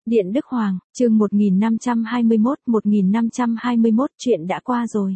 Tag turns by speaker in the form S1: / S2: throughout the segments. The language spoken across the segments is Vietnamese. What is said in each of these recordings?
S1: Điện Đức Hoàng, chương 1521, chuyện đã qua rồi.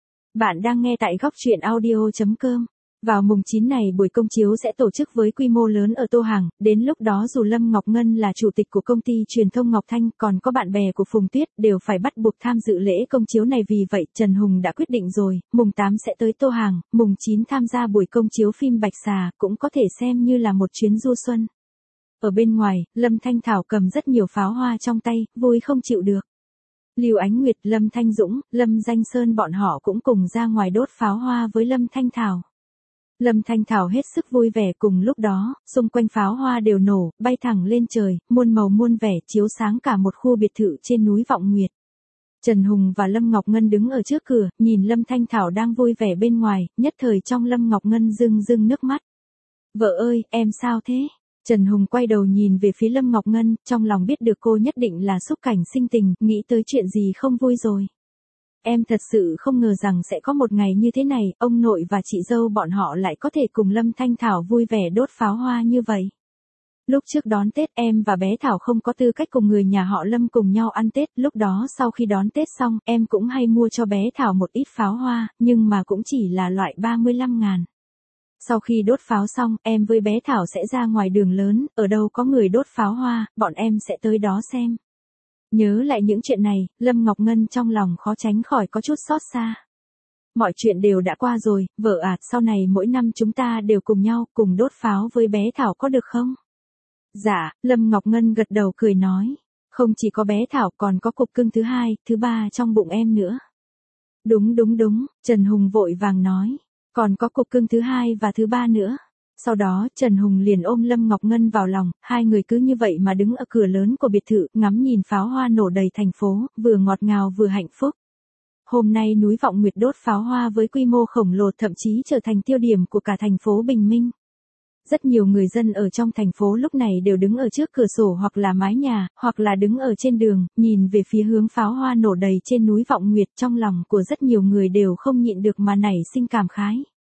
S1: Bạn đang nghe tại góc truyện audio.com. Vào mùng 9 này buổi công chiếu sẽ tổ chức với quy mô lớn ở Tô Hàng, đến lúc đó dù Lâm Ngọc Ngân là chủ tịch của công ty truyền thông Ngọc Thanh còn có bạn bè của Phùng Tuyết đều phải bắt buộc tham dự lễ công chiếu này, vì vậy Trần Hùng đã quyết định rồi, mùng 8 sẽ tới Tô Hàng, mùng 9 tham gia buổi công chiếu phim Bạch Xà, cũng có thể xem như là một chuyến du xuân. Ở bên ngoài, Lâm Thanh Thảo cầm rất nhiều pháo hoa trong tay, vui không chịu được. Lưu Ánh Nguyệt, Lâm Thanh Dũng, Lâm Danh Sơn bọn họ cũng cùng ra ngoài đốt pháo hoa với Lâm Thanh Thảo. Lâm Thanh Thảo hết sức vui vẻ, cùng lúc đó, xung quanh pháo hoa đều nổ, bay thẳng lên trời, muôn màu muôn vẻ chiếu sáng cả một khu biệt thự trên núi Vọng Nguyệt. Trần Hùng và Lâm Ngọc Ngân đứng ở trước cửa, nhìn Lâm Thanh Thảo đang vui vẻ bên ngoài, nhất thời trong Lâm Ngọc Ngân rưng rưng nước mắt. Vợ ơi, em sao thế? Trần Hùng quay đầu nhìn về phía Lâm Ngọc Ngân, trong lòng biết được cô nhất định là xúc cảnh sinh tình, nghĩ tới chuyện gì không vui rồi. Em thật sự không ngờ rằng sẽ có một ngày như thế này, ông nội và chị dâu bọn họ lại có thể cùng Lâm Thanh Thảo vui vẻ đốt pháo hoa như vậy. Lúc trước đón Tết em và bé Thảo không có tư cách cùng người nhà họ Lâm cùng nhau ăn Tết, lúc đó sau khi đón Tết xong, em cũng hay mua cho bé Thảo một ít pháo hoa, nhưng mà cũng chỉ là loại 35.000. Sau khi đốt pháo xong, em với bé Thảo sẽ ra ngoài đường lớn, ở đâu có người đốt pháo hoa, bọn em sẽ tới đó xem. Nhớ lại những chuyện này, Lâm Ngọc Ngân trong lòng khó tránh khỏi có chút xót xa. Mọi chuyện đều đã qua rồi, vợ ạ, sau này mỗi năm chúng ta đều cùng nhau, cùng đốt pháo với bé Thảo có được không? Dạ, Lâm Ngọc Ngân gật đầu cười nói. Không chỉ có bé Thảo còn có cục cưng thứ hai, thứ ba trong bụng em nữa. Đúng, Trần Hùng vội vàng nói. Còn có cục cưng thứ hai và thứ ba nữa. Sau đó Trần Hùng liền ôm Lâm Ngọc Ngân vào lòng, hai người cứ như vậy mà đứng ở cửa lớn của biệt thự, ngắm nhìn pháo hoa nổ đầy thành phố, vừa ngọt ngào vừa hạnh phúc. Hôm nay núi Vọng Nguyệt đốt pháo hoa với quy mô khổng lồ, thậm chí trở thành tiêu điểm của cả thành phố Bình Minh. Rất nhiều người dân ở trong thành phố lúc này đều đứng ở trước cửa sổ hoặc là mái nhà, hoặc là đứng ở trên đường, nhìn về phía hướng pháo hoa nổ đầy trên núi Vọng Nguyệt, trong lòng của rất nhiều người đều không nhịn được mà nảy sinh cảm khái.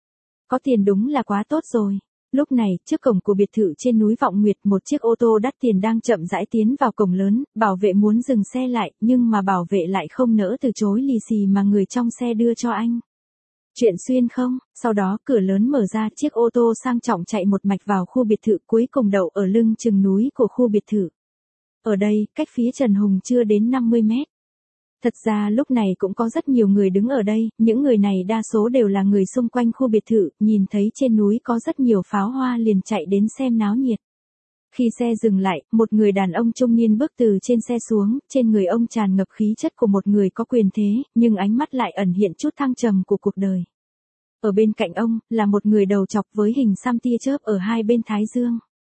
S1: Có tiền đúng là quá tốt rồi. Lúc này, trước cổng của biệt thự trên núi Vọng Nguyệt, một chiếc ô tô đắt tiền đang chậm rãi tiến vào cổng lớn, bảo vệ muốn dừng xe lại, nhưng mà bảo vệ lại không nỡ từ chối lì xì mà người trong xe đưa cho anh. Chuyện xuyên không? Sau đó cửa lớn mở ra, chiếc ô tô sang trọng chạy một mạch vào khu biệt thự, cuối cùng đậu ở lưng chừng núi của khu biệt thự. Ở đây, cách phía Trần Hùng chưa đến 50 mét. Thật ra lúc này cũng có rất nhiều người đứng ở đây, những người này đa số đều là người xung quanh khu biệt thự, nhìn thấy trên núi có rất nhiều pháo hoa liền chạy đến xem náo nhiệt. Khi xe dừng lại, một người đàn ông trung niên bước từ trên xe xuống, trên người ông tràn ngập khí chất của một người có quyền thế, nhưng ánh mắt lại ẩn hiện chút thăng trầm của cuộc đời. Ở bên cạnh ông, là một người đầu trọc với hình xăm tia chớp ở hai bên thái dương.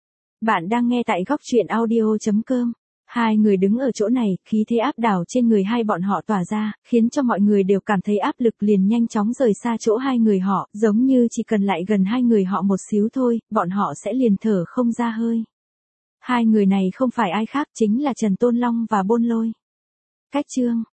S1: Bạn đang nghe tại góc truyện audio.com. Hai người đứng ở chỗ này, khí thế áp đảo trên người hai bọn họ tỏa ra, khiến cho mọi người đều cảm thấy áp lực, liền nhanh chóng rời xa chỗ hai người họ, giống như chỉ cần lại gần hai người họ một xíu thôi, bọn họ sẽ liền thở không ra hơi. Hai người này không phải ai khác, chính là Trần Tôn Long và Bôn Lôi. Cách chương